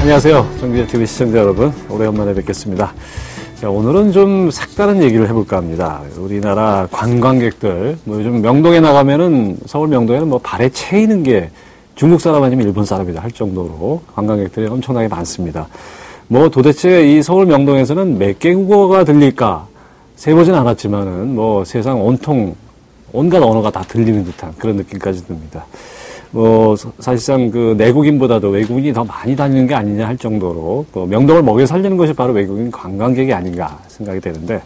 안녕하세요. 정비전TV 시청자 여러분, 오래간만에 뵙겠습니다. 자, 오늘은 좀 색다른 얘기를 해볼까 합니다. 우리나라 관광객들, 요즘 명동에 나가면은, 서울 명동에는 발에 채이는 게 중국 사람 아니면 일본 사람이다 할 정도로 관광객들이 엄청나게 많습니다. 도대체 이 서울 명동에서는 몇 개 국어가 들릴까? 세보진 않았지만은, 세상 온통, 온갖 언어가 다 들리는 듯한 그런 느낌까지 듭니다. 사실상 내국인보다도 외국인이 더 많이 다니는 게 아니냐 할 정도로, 명동을 먹여 살리는 것이 바로 외국인 관광객이 아닌가 생각이 되는데,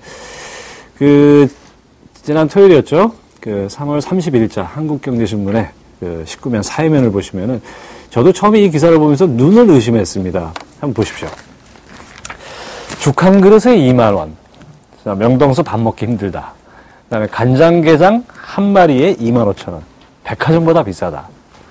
지난 토요일이었죠? 3월 31일자 한국경제신문에 19면 사회면을 보시면은, 저도 처음에 이 기사를 보면서 눈을 의심했습니다. 한번 보십시오. 죽 한 그릇에 2만원. 명동에서 밥 먹기 힘들다. 그 다음에 간장게장 한 마리에 25,000원. 백화점보다 비싸다.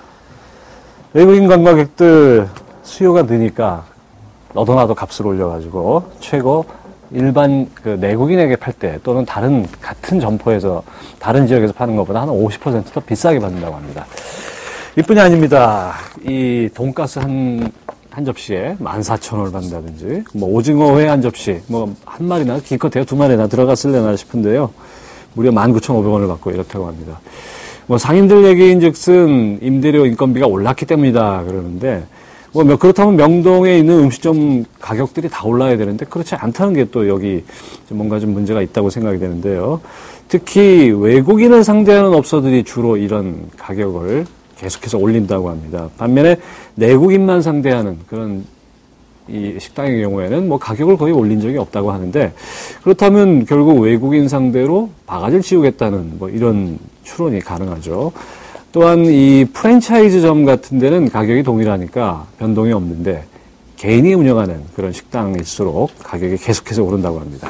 외국인 관광객들 수요가 느니까 너도 나도 값을 올려가지고 최고 일반 내국인에게 팔 때 또는 같은 점포에서 다른 지역에서 파는 것보다 한 50% 더 비싸게 받는다고 합니다. 이뿐이 아닙니다. 이 돈가스 한 접시에 14,000원을 받는다든지, 오징어회 한 접시, 한 마리나 기껏해야 두 마리나 들어갔을래나 싶은데요. 무려 19,500원을 받고 이렇다고 합니다. 상인들 얘기인 즉슨 임대료 인건비가 올랐기 때문이다 그러는데, 그렇다면 명동에 있는 음식점 가격들이 다 올라야 되는데, 그렇지 않다는 게 또 여기 뭔가 좀 문제가 있다고 생각이 되는데요. 특히 외국인을 상대하는 업소들이 주로 이런 가격을 계속해서 올린다고 합니다. 반면에 내국인만 상대하는 그런 이 식당의 경우에는 가격을 거의 올린 적이 없다고 하는데, 그렇다면 결국 외국인 상대로 바가지를 씌우겠다는 이런 추론이 가능하죠. 또한 이 프랜차이즈점 같은 데는 가격이 동일하니까 변동이 없는데, 개인이 운영하는 그런 식당일수록 가격이 계속해서 오른다고 합니다.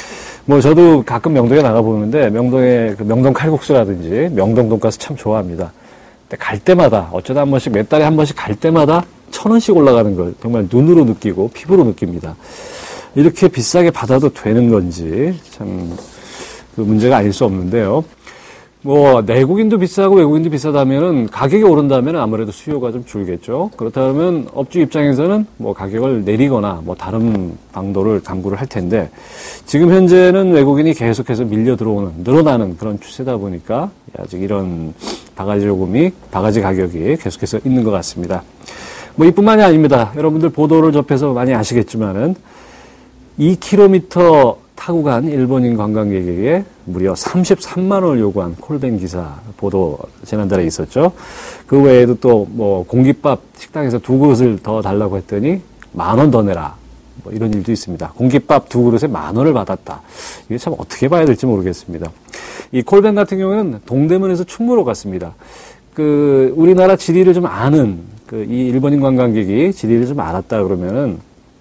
저도 가끔 명동에 나가보는데, 명동의 명동 칼국수라든지 명동 돈가스 참 좋아합니다. 근데 갈 때마다, 어쩌다 한 번씩, 몇 달에 한 번씩 갈 때마다 1,000원씩 올라가는 걸 정말 눈으로 느끼고 피부로 느낍니다. 이렇게 비싸게 받아도 되는 건지 참 문제가 아닐 수 없는데요. 내국인도 비싸고 외국인도 비싸다면은 가격이 오른다면 아무래도 수요가 좀 줄겠죠. 그렇다면 업주 입장에서는 가격을 내리거나 다른 방도를 강구를 할 텐데, 지금 현재는 외국인이 계속해서 밀려 들어오는, 늘어나는 그런 추세다 보니까 아직 이런 바가지 가격이 계속해서 있는 것 같습니다. 이뿐만이 아닙니다. 여러분들 보도를 접해서 많이 아시겠지만은 2km 타고 간 일본인 관광객에게 무려 33만 원을 요구한 콜뱅 기사 보도 지난달에 있었죠. 그 외에도 또 공깃밥 식당에서 2그릇을 더 달라고 했더니 10,000원 더 내라. 이런 일도 있습니다. 공깃밥 2그릇에 10,000원을 받았다. 이게 참 어떻게 봐야 될지 모르겠습니다. 이 콜뱅 같은 경우에는 동대문에서 충무로 갔습니다. 우리나라 지리를 좀 아는 이 일본인 관광객이 지리를 좀 알았다 그러면은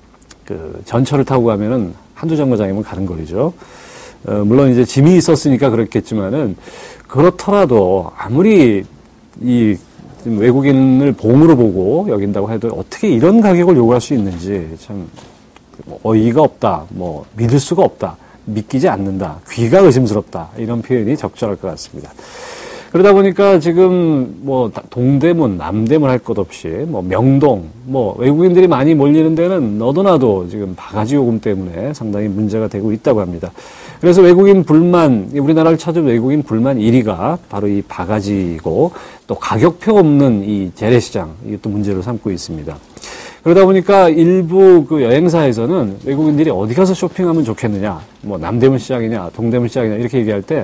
전철을 타고 가면은 한두 정거장이면 가는 거리죠. 물론 이제 짐이 있었으니까 그렇겠지만은, 그렇더라도 아무리 이 외국인을 봉으로 보고 여긴다고 해도 어떻게 이런 가격을 요구할 수 있는지 참 어이가 없다, 믿을 수가 없다, 믿기지 않는다, 귀가 의심스럽다, 이런 표현이 적절할 것 같습니다. 그러다 보니까 지금 동대문, 남대문 할 것 없이 명동, 외국인들이 많이 몰리는 데는 너도 나도 지금 바가지 요금 때문에 상당히 문제가 되고 있다고 합니다. 그래서 외국인 불만, 우리나라를 찾은 외국인 불만 1위가 바로 이 바가지이고, 또 가격표 없는 이 재래시장, 이것도 문제로 삼고 있습니다. 그러다 보니까 일부 여행사에서는 외국인들이 어디 가서 쇼핑하면 좋겠느냐, 남대문 시장이냐, 동대문 시장이냐, 이렇게 얘기할 때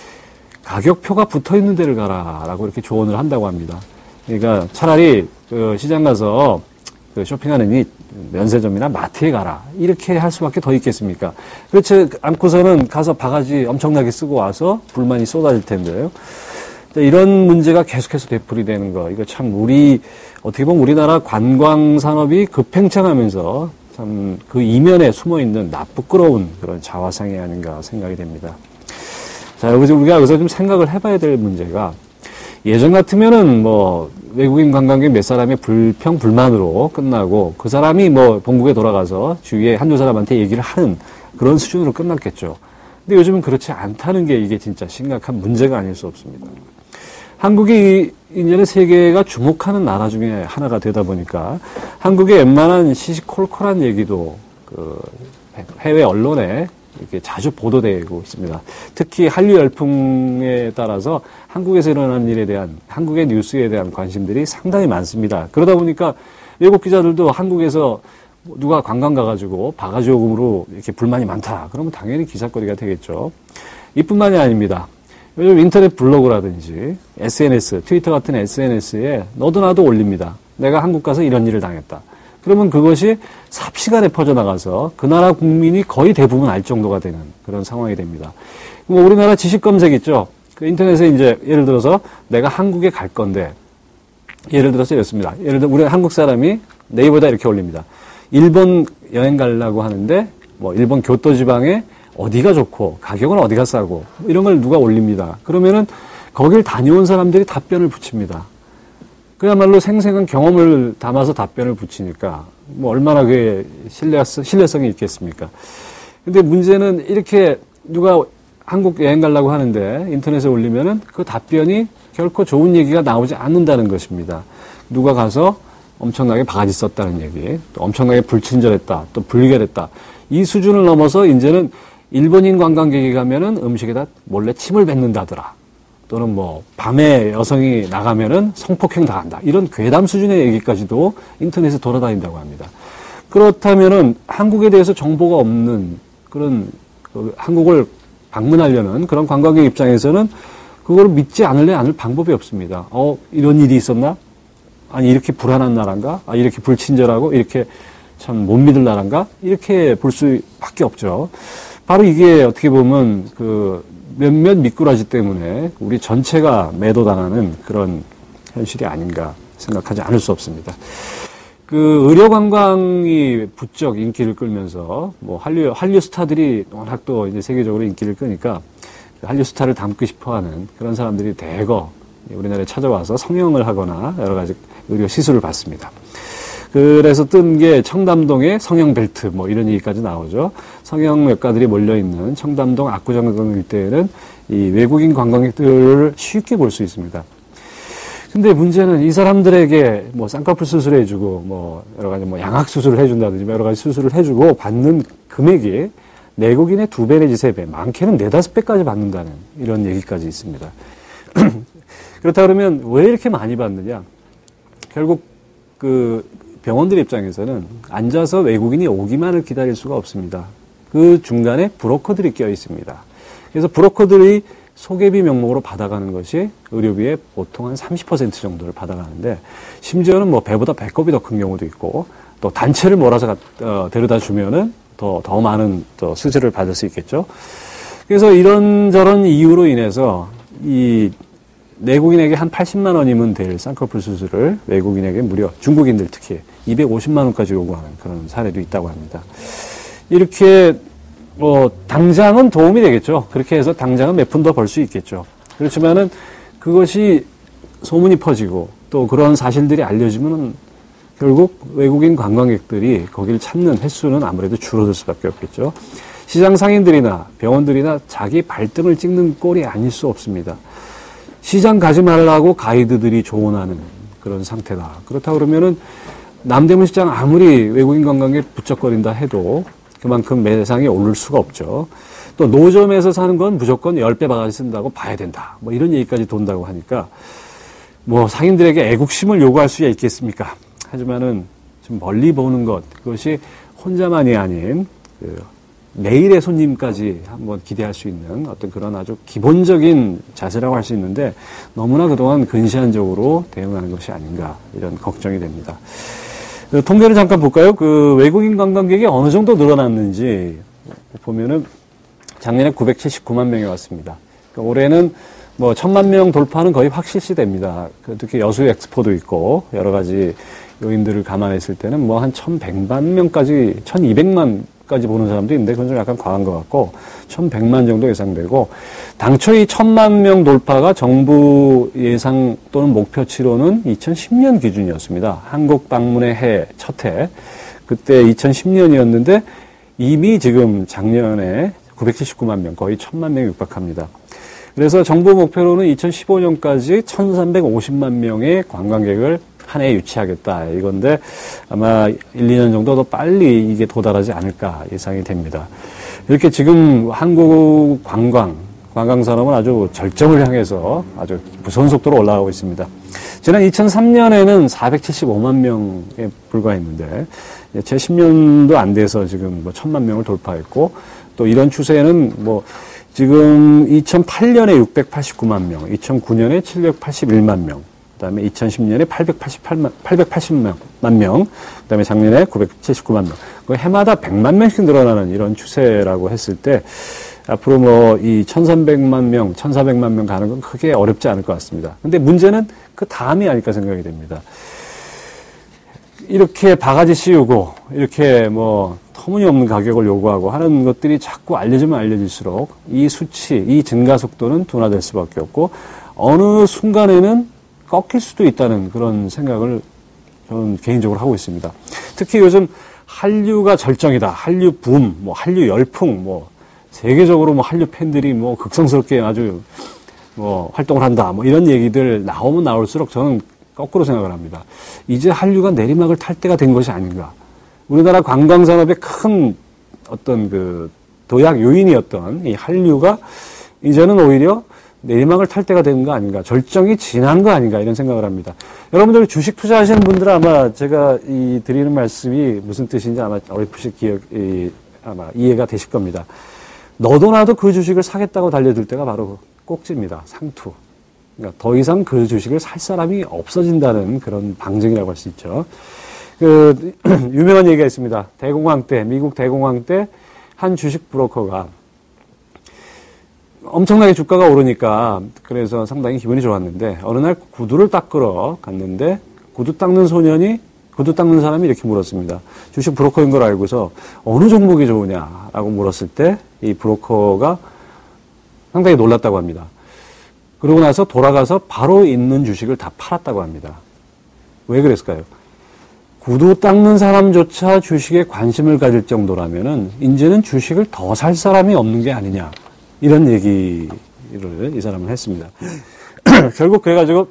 가격표가 붙어 있는 데를 가라라고 이렇게 조언을 한다고 합니다. 그러니까 차라리 시장 가서 쇼핑하느니 면세점이나 마트에 가라, 이렇게 할 수밖에 더 있겠습니까? 그렇지 않고서는 가서 바가지 엄청나게 쓰고 와서 불만이 쏟아질 텐데요. 이런 문제가 계속해서 되풀이되는 거, 이거 참 어떻게 보면 우리나라 관광 산업이 급팽창하면서 참 그 이면에 숨어 있는 부끄러운 그런 자화상이 아닌가 생각이 됩니다. 자, 우리가 여기서 좀 생각을 해봐야 될 문제가, 예전 같으면은 외국인 관광객 몇 사람의 불평불만으로 끝나고, 그 사람이 본국에 돌아가서 주위에 한두 사람한테 얘기를 하는 그런 수준으로 끝났겠죠. 근데 요즘은 그렇지 않다는 게 이게 진짜 심각한 문제가 아닐 수 없습니다. 한국이 이제는 세계가 주목하는 나라 중에 하나가 되다 보니까 한국의 웬만한 시시콜콜한 얘기도 그 해외 언론에 이렇게 자주 보도되고 있습니다. 특히 한류 열풍에 따라서 한국에서 일어나는 일에 대한, 한국의 뉴스에 대한 관심들이 상당히 많습니다. 그러다 보니까 외국 기자들도 한국에서 누가 관광 가가지고 바가지 요금으로 이렇게 불만이 많다. 그러면 당연히 기사거리가 되겠죠. 이뿐만이 아닙니다. 요즘 인터넷 블로그라든지 SNS, 트위터 같은 SNS에 너도 나도 올립니다. 내가 한국 가서 이런 일을 당했다. 그러면 그것이 삽시간에 퍼져나가서 그 나라 국민이 거의 대부분 알 정도가 되는 그런 상황이 됩니다. 뭐 우리나라 지식 검색 있죠. 그 인터넷에 이제 예를 들어서 내가 한국에 갈 건데 예를 들어서 이렇습니다. 예를 들어 우리 한국 사람이 네이버에다 이렇게 올립니다. 일본 여행 가려고 하는데 뭐 일본 교토 지방에 어디가 좋고 가격은 어디가 싸고 이런 걸 누가 올립니다. 그러면은 거길 다녀온 사람들이 답변을 붙입니다. 그야말로 생생한 경험을 담아서 답변을 붙이니까 뭐 얼마나 그게 신뢰성이 있겠습니까? 근데 문제는 이렇게 누가 한국 여행 가려고 하는데 인터넷에 올리면은 그 답변이 결코 좋은 얘기가 나오지 않는다는 것입니다. 누가 가서 엄청나게 바가지 썼다는 얘기, 또 엄청나게 불친절했다, 또 불결했다. 이 수준을 넘어서 이제는 일본인 관광객이 가면은 음식에다 몰래 침을 뱉는다더라. 또는 뭐 밤에 여성이 나가면은 성폭행 당한다. 이런 괴담 수준의 얘기까지도 인터넷에 돌아다닌다고 합니다. 그렇다면은 한국에 대해서 정보가 없는 그런 한국을 방문하려는 그런 관광객 입장에서는 그걸 믿지 않을 방법이 없습니다. 이런 일이 있었나? 아니 이렇게 불안한 나라인가? 이렇게 불친절하고 이렇게 참 못 믿을 나라인가? 이렇게 볼 수밖에 없죠. 바로 이게 어떻게 보면 그 몇몇 미꾸라지 때문에 우리 전체가 매도당하는 그런 현실이 아닌가 생각하지 않을 수 없습니다. 그 의료 관광이 부쩍 인기를 끌면서 뭐 한류 스타들이 워낙 또 이제 세계적으로 인기를 끄니까 한류 스타를 닮고 싶어하는 그런 사람들이 대거 우리나라에 찾아와서 성형을 하거나 여러 가지 의료 시술을 받습니다. 그래서 뜬 게 청담동의 성형 벨트 뭐 이런 얘기까지 나오죠. 성형외과들이 몰려있는 청담동 압구정동 일대에는 이 외국인 관광객들을 쉽게 볼 수 있습니다. 근데 문제는 이 사람들에게 뭐 쌍꺼풀 수술해주고 뭐 여러 가지 뭐 양악 수술을 해준다든지 여러 가지 수술을 해주고 받는 금액이 내국인의 2배 내지 3배, 많게는 4, 5배까지 받는다는 이런 얘기까지 있습니다. 그렇다 그러면 왜 이렇게 많이 받느냐? 결국 그 병원들 입장에서는 앉아서 외국인이 오기만을 기다릴 수가 없습니다. 그 중간에 브로커들이 껴 있습니다. 그래서 브로커들이 소개비 명목으로 받아가는 것이 의료비의 보통 한 30% 정도를 받아가는데 심지어는 뭐 배보다 배꼽이 더 큰 경우도 있고 또 단체를 몰아서 데려다 주면은 더 많은 또 수수료를 받을 수 있겠죠. 그래서 이런저런 이유로 인해서 이 내국인에게 한 80만 원이면 될 쌍꺼풀 수술을 외국인에게 무려 중국인들 특히 250만 원까지 요구하는 그런 사례도 있다고 합니다. 이렇게 뭐 당장은 도움이 되겠죠. 그렇게 해서 당장은 몇 푼 더 벌 수 있겠죠. 그렇지만은 그것이 소문이 퍼지고 또 그런 사실들이 알려지면은 결국 외국인 관광객들이 거기를 찾는 횟수는 아무래도 줄어들 수밖에 없겠죠. 시장 상인들이나 병원들이나 자기 발등을 찍는 꼴이 아닐 수 없습니다. 시장 가지 말라고 가이드들이 조언하는 그런 상태다. 그렇다 그러면은 남대문 시장 아무리 외국인 관광객 부쩍거린다 해도 그만큼 매상이 오를 수가 없죠. 또 노점에서 사는 건 무조건 10배 바가지 쓴다고 봐야 된다. 뭐 이런 얘기까지 돈다고 하니까 뭐 상인들에게 애국심을 요구할 수야 있겠습니까? 하지만은 좀 멀리 보는 것, 그것이 혼자만이 아닌 내일의 손님까지 한번 기대할 수 있는 어떤 그런 아주 기본적인 자세라고 할 수 있는데 너무나 그동안 근시안적으로 대응하는 것이 아닌가 이런 걱정이 됩니다. 통계를 잠깐 볼까요? 그 외국인 관광객이 어느 정도 늘어났는지 보면은 작년에 979만 명이 왔습니다. 그러니까 올해는 뭐 1000만 명 돌파는 거의 확실시됩니다. 특히 여수 엑스포도 있고 여러 가지 요인들을 감안했을 때는 뭐 한 1100만 명까지 1200만까지 보는 사람도 있는데 그건 좀 약간 과한 것 같고 1100만 정도 예상되고 당초 이 1000만 명 돌파가 정부 예상 또는 목표치로는 2010년 기준이었습니다. 한국 방문의 해, 첫 해. 그때 2010년이었는데 이미 지금 작년에 979만 명, 거의 1000만 명이 육박합니다. 그래서 정부 목표로는 2015년까지 1,350만 명의 관광객을 한 해에 유치하겠다 이건데 아마 1, 2년 정도 더 빨리 이게 도달하지 않을까 예상이 됩니다. 이렇게 지금 한국 관광산업은 아주 절정을 향해서 아주 무서운 속도로 올라가고 있습니다. 지난 2003년에는 475만 명에 불과했는데 채 10년도 안 돼서 지금 뭐 1,000만 명을 돌파했고 또 이런 추세는 뭐 지금 2008년에 689만 명, 2009년에 781만 명, 그다음에 2010년에 880만 명, 그다음에 작년에 979만 명. 해마다 100만 명씩 늘어나는 이런 추세라고 했을 때 앞으로 뭐 이 1,300만 명, 1,400만 명 가는 건 크게 어렵지 않을 것 같습니다. 근데 문제는 그 다음이 아닐까 생각이 됩니다. 이렇게 바가지 씌우고 이렇게 뭐 터무니없는 가격을 요구하고 하는 것들이 자꾸 알려지면 알려질수록 이 수치, 이 증가 속도는 둔화될 수밖에 없고 어느 순간에는 꺾일 수도 있다는 그런 생각을 저는 개인적으로 하고 있습니다. 특히 요즘 한류가 절정이다. 한류 붐, 뭐 한류 열풍, 뭐 세계적으로 뭐 한류 팬들이 뭐 극성스럽게 아주 뭐 활동을 한다. 뭐 이런 얘기들 나오면 나올수록 저는 거꾸로 생각을 합니다. 이제 한류가 내리막을 탈 때가 된 것이 아닌가. 우리나라 관광산업의 큰 어떤 그 도약 요인이었던 이 한류가 이제는 오히려 내리막을 탈 때가 되는 거 아닌가. 절정이 지난 거 아닌가. 이런 생각을 합니다. 여러분들 주식 투자하시는 분들은 아마 제가 드리는 말씀이 무슨 뜻인지 아마 어렴풋이 아마 이해가 되실 겁니다. 너도 나도 그 주식을 사겠다고 달려들 때가 바로 꼭지입니다. 상투. 그러니까 더 이상 그 주식을 살 사람이 없어진다는 그런 방증이라고 할 수 있죠. 유명한 얘기가 있습니다. 미국 대공황 때 한 주식 브로커가 엄청나게 주가가 오르니까 그래서 상당히 기분이 좋았는데 어느 날 구두를 닦으러 갔는데 구두 닦는 사람이 이렇게 물었습니다. 주식 브로커인 걸 알고서 어느 종목이 좋으냐라고 물었을 때 이 브로커가 상당히 놀랐다고 합니다. 그러고 나서 돌아가서 바로 있는 주식을 다 팔았다고 합니다. 왜 그랬을까요? 구두 닦는 사람조차 주식에 관심을 가질 정도라면은 이제는 주식을 더 살 사람이 없는 게 아니냐. 이런 얘기를 이 사람은 했습니다. 결국 그래가지고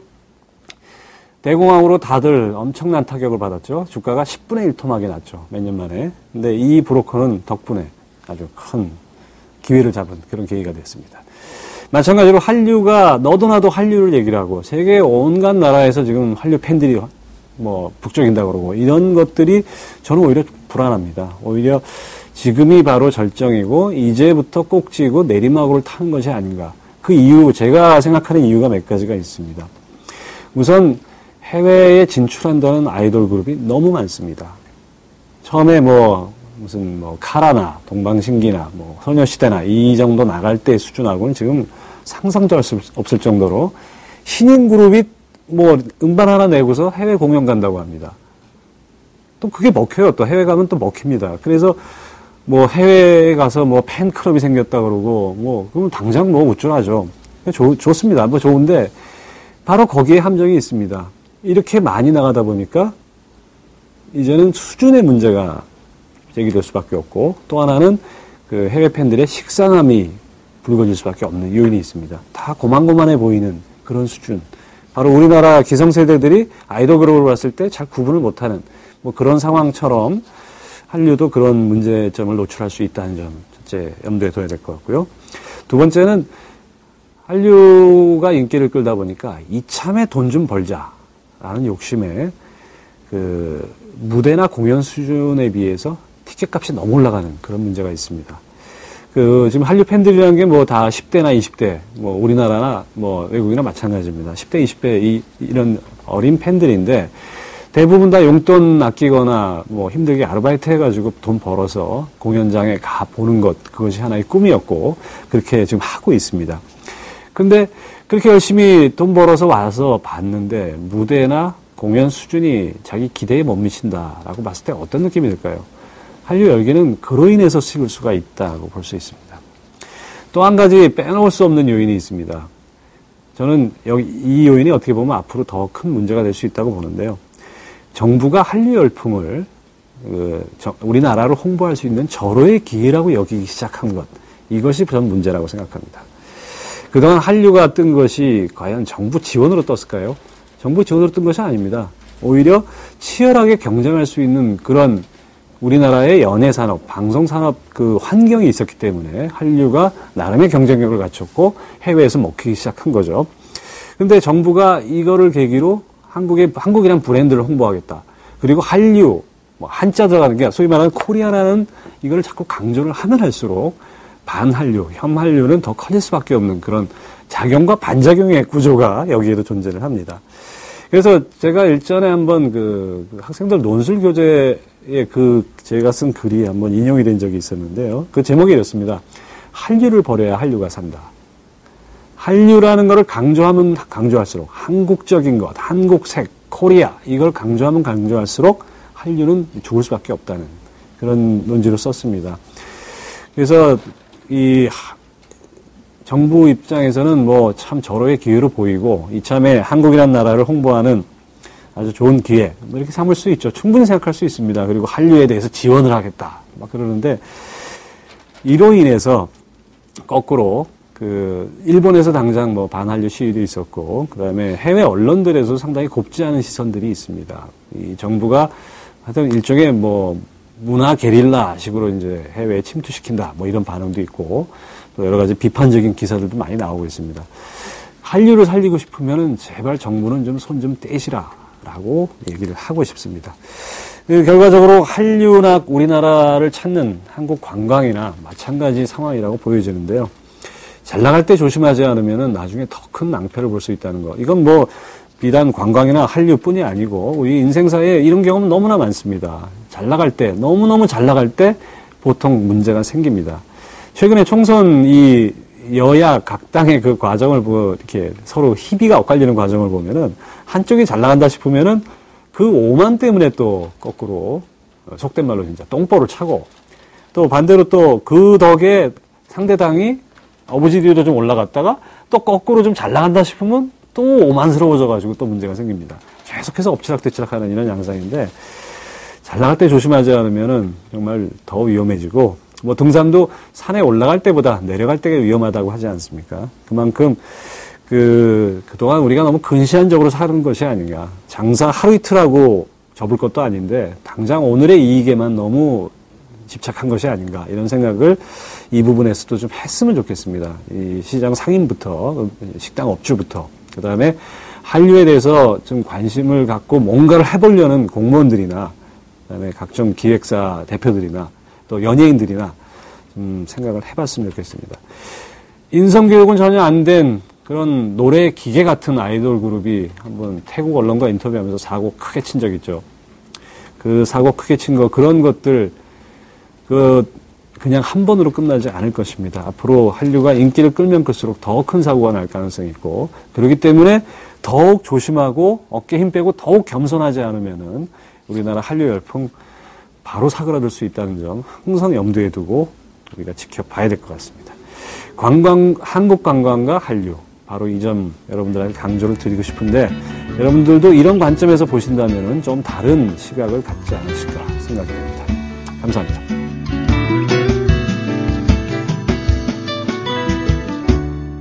대공황으로 다들 엄청난 타격을 받았죠. 주가가 10분의 1 토막이 났죠. 몇 년 만에. 근데 이 브로커는 덕분에 아주 큰 기회를 잡은 그런 계기가 됐습니다. 마찬가지로 한류가 너도 나도 한류를 얘기를 하고 세계 온갖 나라에서 지금 한류 팬들이 뭐 북적인다 그러고 이런 것들이 저는 오히려 불안합니다. 오히려 지금이 바로 절정이고 이제부터 꼭지고 내리막으로 타는 것이 아닌가. 그 이유, 제가 생각하는 이유가 몇 가지가 있습니다. 우선 해외에 진출한다는 아이돌 그룹이 너무 많습니다. 처음에 무슨 카라나, 동방신기나, 소녀시대나 이 정도 나갈 때 수준하고는 지금 상상도 할 수 없을 정도로 신인 그룹이 음반 하나 내고서 해외 공연 간다고 합니다. 또 그게 먹혀요. 또 해외 가면 또 먹힙니다. 그래서 해외에 가서 팬클럽이 생겼다 그러고, 그러면 당장 우쭐하죠. 좋습니다. 좋은데, 바로 거기에 함정이 있습니다. 이렇게 많이 나가다 보니까, 이제는 수준의 문제가 제기될 수밖에 없고, 또 하나는 그 해외 팬들의 식상함이 불거질 수밖에 없는 요인이 있습니다. 다 고만고만해 보이는 그런 수준. 바로 우리나라 기성세대들이 아이돌 그룹을 봤을 때 잘 구분을 못하는, 그런 상황처럼, 한류도 그런 문제점을 노출할 수 있다는 점, 첫째 염두에 둬야 될 것 같고요. 두 번째는 한류가 인기를 끌다 보니까 이참에 돈 좀 벌자라는 욕심에 그 무대나 공연 수준에 비해서 티켓 값이 너무 올라가는 그런 문제가 있습니다. 지금 한류 팬들이라는 게 다 10대나 20대, 우리나라나 외국이나 마찬가지입니다. 10대, 20대 이런 어린 팬들인데 대부분 다 용돈 아끼거나 힘들게 아르바이트 해가지고 돈 벌어서 공연장에 가 보는 것, 그것이 하나의 꿈이었고 그렇게 지금 하고 있습니다. 근데 그렇게 열심히 돈 벌어서 와서 봤는데 무대나 공연 수준이 자기 기대에 못 미친다라고 봤을 때 어떤 느낌이 들까요? 한류 열기는 그로 인해서 식을 수가 있다고 볼 수 있습니다. 또 한 가지 빼놓을 수 없는 요인이 있습니다. 저는 이 요인이 어떻게 보면 앞으로 더 큰 문제가 될 수 있다고 보는데요. 정부가 한류 열풍을 우리나라로 홍보할 수 있는 절호의 기회라고 여기기 시작한 것, 이것이 전 문제라고 생각합니다. 그동안 한류가 뜬 것이 과연 정부 지원으로 떴을까요? 정부 지원으로 뜬 것이 아닙니다. 오히려 치열하게 경쟁할 수 있는 그런 우리나라의 연예산업, 방송산업 그 환경이 있었기 때문에 한류가 나름의 경쟁력을 갖췄고 해외에서 먹히기 시작한 거죠. 근데 정부가 이거를 계기로 한국이란 브랜드를 홍보하겠다. 그리고 한류, 뭐 한자 들어가는 게 소위 말하는 코리아라는 이걸 자꾸 강조를 하면 할수록 반한류, 혐한류는 더 커질 수밖에 없는 그런 작용과 반작용의 구조가 여기에도 존재를 합니다. 그래서 제가 일전에 한번 그 학생들 논술 교재에 제가 쓴 글이 한번 인용이 된 적이 있었는데요. 그 제목이 이렇습니다. 한류를 버려야 한류가 산다. 한류라는 거를 강조하면 강조할수록 한국적인 것, 한국색, 코리아 이걸 강조하면 강조할수록 한류는 죽을 수밖에 없다는 그런 논지로 썼습니다. 그래서 이 정부 입장에서는 뭐 참 절호의 기회로 보이고 이참에 한국이라는 나라를 홍보하는 아주 좋은 기회 뭐 이렇게 삼을 수 있죠. 충분히 생각할 수 있습니다. 그리고 한류에 대해서 지원을 하겠다 막 그러는데 이로 인해서 거꾸로 그 일본에서 당장 뭐 반한류 시위도 있었고 그다음에 해외 언론들에서 상당히 곱지 않은 시선들이 있습니다. 이 정부가 하여튼 일종의 뭐 문화 게릴라식으로 이제 해외에 침투시킨다 뭐 이런 반응도 있고 또 여러 가지 비판적인 기사들도 많이 나오고 있습니다. 한류를 살리고 싶으면은 제발 정부는 좀 손 좀 떼시라라고 얘기를 하고 싶습니다. 결과적으로 한류나 우리나라를 찾는 한국 관광이나 마찬가지 상황이라고 보여지는데요. 잘 나갈 때 조심하지 않으면은 나중에 더 큰 낭패를 볼 수 있다는 거. 이건 뭐 비단 관광이나 한류뿐이 아니고 우리 인생사에 이런 경험은 너무나 많습니다. 잘 나갈 때, 너무너무 잘 나갈 때 보통 문제가 생깁니다. 최근에 총선 이 여야 각 당의 그 과정을 이렇게 서로 희비가 엇갈리는 과정을 보면은 한쪽이 잘 나간다 싶으면은 그 오만 때문에 또 거꾸로 속된 말로 진짜 똥볼을 차고 또 반대로 또 그 덕에 상대당이 어부지리로 좀 올라갔다가 또 거꾸로 좀 잘 나간다 싶으면 또 오만스러워져가지고 또 문제가 생깁니다. 계속해서 엎치락뒤치락하는 이런 양상인데 잘 나갈 때 조심하지 않으면은 정말 더 위험해지고 뭐 등산도 산에 올라갈 때보다 내려갈 때가 위험하다고 하지 않습니까? 그만큼 그동안 우리가 너무 근시안적으로 사는 것이 아닌가. 장사 하루 이틀하고 접을 것도 아닌데 당장 오늘의 이익에만 너무 집착한 것이 아닌가 이런 생각을 이 부분에서도 좀 했으면 좋겠습니다. 이 시장 상인부터 식당 업주부터 그다음에 한류에 대해서 좀 관심을 갖고 뭔가를 해보려는 공무원들이나 그다음에 각종 기획사 대표들이나 또 연예인들이나 좀 생각을 해봤으면 좋겠습니다. 인성교육은 전혀 안 된 그런 노래 기계 같은 아이돌 그룹이 한번 태국 언론과 인터뷰하면서 사고 크게 친 적 있죠. 그 사고 크게 친 거 그런 것들 그냥 한 번으로 끝나지 않을 것입니다. 앞으로 한류가 인기를 끌면 끌수록 더 큰 사고가 날 가능성이 있고 그렇기 때문에 더욱 조심하고 어깨 힘 빼고 더욱 겸손하지 않으면은 우리나라 한류 열풍 바로 사그라들 수 있다는 점 항상 염두에 두고 우리가 지켜봐야 될 것 같습니다. 한국 관광과 한류 바로 이 점 여러분들한테 강조를 드리고 싶은데 여러분들도 이런 관점에서 보신다면은 좀 다른 시각을 갖지 않으실까 생각이 됩니다. 감사합니다.